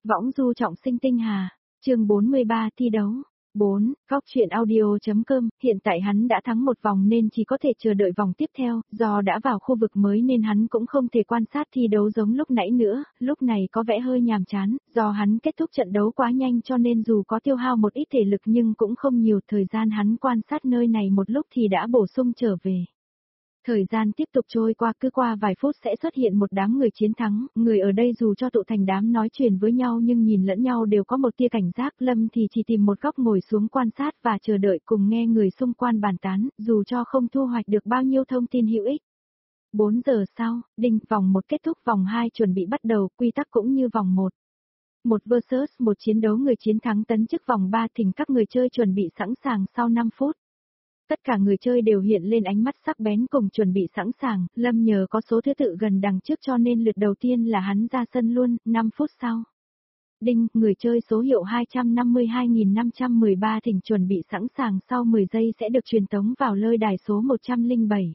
Võng du trọng sinh tinh hà, chương 43 thi đấu. 4. Góc truyện audio.com, hiện tại hắn đã thắng một vòng nên chỉ có thể chờ đợi vòng tiếp theo, do đã vào khu vực mới nên hắn cũng không thể quan sát thi đấu giống lúc nãy nữa, lúc này có vẻ hơi nhàm chán, do hắn kết thúc trận đấu quá nhanh cho nên dù có tiêu hao một ít thể lực nhưng cũng không nhiều, thời gian hắn quan sát nơi này một lúc thì đã bổ sung trở về. Thời gian tiếp tục trôi qua, cứ qua vài phút sẽ xuất hiện một đám người chiến thắng, người ở đây dù cho tụ thành đám nói chuyện với nhau nhưng nhìn lẫn nhau đều có một tia cảnh giác. Lâm thì chỉ tìm một góc ngồi xuống quan sát và chờ đợi cùng nghe người xung quanh bàn tán, dù cho không thu hoạch được bao nhiêu thông tin hữu ích. 4 giờ sau, vòng 1 kết thúc, vòng 2 chuẩn bị bắt đầu, quy tắc cũng như vòng 1. Một versus một chiến đấu, người chiến thắng tấn chức vòng 3, thỉnh các người chơi chuẩn bị sẵn sàng sau 5 phút. Tất cả người chơi đều hiện lên ánh mắt sắc bén cùng chuẩn bị sẵn sàng, Lâm nhờ có số thứ tự gần đằng trước cho nên lượt đầu tiên là hắn ra sân luôn, 5 phút sau. Người chơi số hiệu 252.513 thỉnh chuẩn bị sẵn sàng, sau 10 giây sẽ được truyền tống vào lôi đài số 107.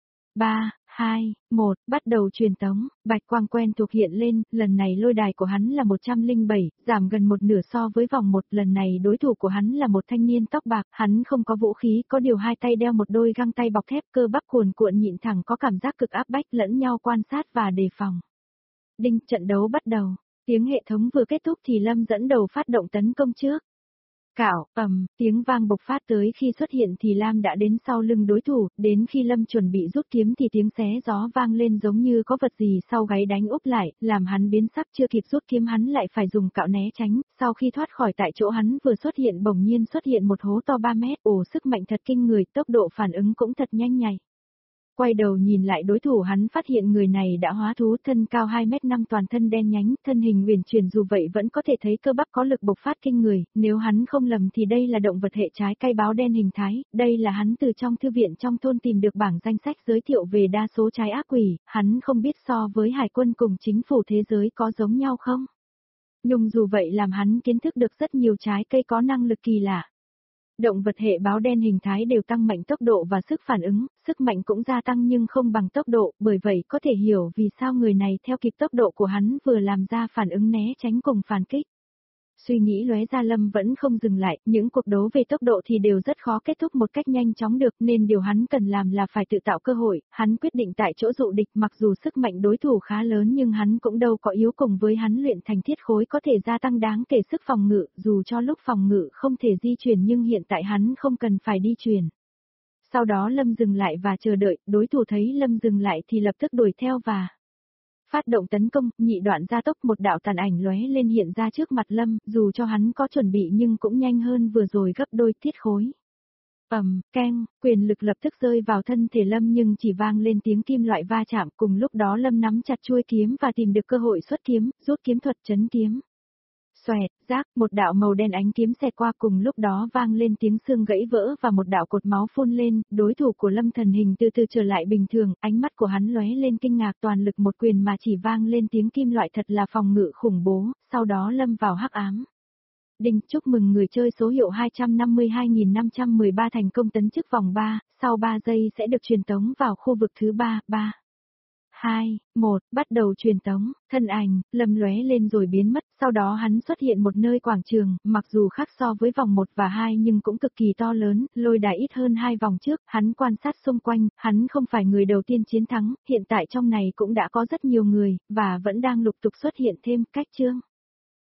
3, 2, 1, bắt đầu truyền tống, bạch quang quen thuộc hiện lên, lần này lôi đài của hắn là 107, giảm gần một nửa so với vòng 1, lần này đối thủ của hắn là một thanh niên tóc bạc, hắn không có vũ khí, có điều hai tay đeo một đôi găng tay bọc thép, cơ bắp cuồn cuộn nhịn thẳng, có cảm giác cực áp bách, lẫn nhau quan sát và đề phòng. Trận đấu bắt đầu, tiếng hệ thống vừa kết thúc thì Lâm dẫn đầu phát động tấn công trước. Cảo, tiếng vang bộc phát, tới khi xuất hiện thì Lam đã đến sau lưng đối thủ, đến khi Lâm chuẩn bị rút kiếm thì tiếng xé gió vang lên giống như có vật gì sau gáy đánh úp lại, làm hắn biến sắc, chưa kịp rút kiếm hắn lại phải dùng cạo né tránh, sau khi thoát khỏi tại chỗ hắn vừa xuất hiện bỗng nhiên xuất hiện một hố to 3 mét, sức mạnh thật kinh người, tốc độ phản ứng cũng thật nhanh nhạy. Quay đầu nhìn lại đối thủ hắn phát hiện người này đã hóa thú, thân cao 2m5, toàn thân đen nhánh, thân hình huyền chuyển, dù vậy vẫn có thể thấy cơ bắp có lực bộc phát kinh người, nếu hắn không lầm thì đây là động vật hệ trái cây báo đen hình thái, đây là hắn từ trong thư viện trong thôn tìm được bảng danh sách giới thiệu về đa số trái ác quỷ, hắn không biết so với hải quân cùng chính phủ thế giới có giống nhau không? Nhưng dù vậy làm hắn kiến thức được rất nhiều trái cây có năng lực kỳ lạ. Động vật hệ báo đen hình thái đều tăng mạnh tốc độ và sức phản ứng, sức mạnh cũng gia tăng nhưng không bằng tốc độ, bởi vậy có thể hiểu vì sao người này theo kịp tốc độ của hắn vừa làm ra phản ứng né tránh cùng phản kích. Suy nghĩ lóe ra, Lâm vẫn không dừng lại, những cuộc đấu về tốc độ thì đều rất khó kết thúc một cách nhanh chóng được nên điều hắn cần làm là phải tự tạo cơ hội, hắn quyết định tại chỗ dụ địch, mặc dù sức mạnh đối thủ khá lớn nhưng hắn cũng đâu có yếu, cùng với hắn luyện thành thiết khối có thể gia tăng đáng kể sức phòng ngự, dù cho lúc phòng ngự không thể di chuyển nhưng hiện tại hắn không cần phải đi chuyển. Sau đó Lâm dừng lại và chờ đợi, đối thủ thấy Lâm dừng lại thì lập tức đuổi theo và phát động tấn công, nhị đoạn gia tốc, một đạo tàn ảnh lóe lên hiện ra trước mặt Lâm, dù cho hắn có chuẩn bị nhưng cũng nhanh hơn vừa rồi gấp đôi, thiết khối. Keng, quyền lực lập tức rơi vào thân thể Lâm nhưng chỉ vang lên tiếng kim loại va chạm, cùng lúc đó Lâm nắm chặt chuôi kiếm và tìm được cơ hội xuất kiếm, rút kiếm thuật chấn kiếm. Xoẹt, rác, một đạo màu đen ánh kiếm xẹt qua, cùng lúc đó vang lên tiếng xương gãy vỡ và một đạo cột máu phun lên, đối thủ của Lâm thần hình từ từ trở lại bình thường, ánh mắt của hắn lóe lên kinh ngạc, toàn lực một quyền mà chỉ vang lên tiếng kim loại, thật là phòng ngự khủng bố, sau đó Lâm vào hắc ám. Chúc mừng người chơi số hiệu 252.513 thành công tấn chức vòng 3, sau 3 giây sẽ được truyền tống vào khu vực thứ 3, 3. 2, 1, bắt đầu truyền tống, thân ảnh, Lâm lóe lên rồi biến mất, sau đó hắn xuất hiện một nơi quảng trường, mặc dù khác so với vòng 1 và 2 nhưng cũng cực kỳ to lớn, lôi đài ít hơn 2 vòng trước, hắn quan sát xung quanh, hắn không phải người đầu tiên chiến thắng, hiện tại trong này cũng đã có rất nhiều người, và vẫn đang lục tục xuất hiện thêm, cách chương.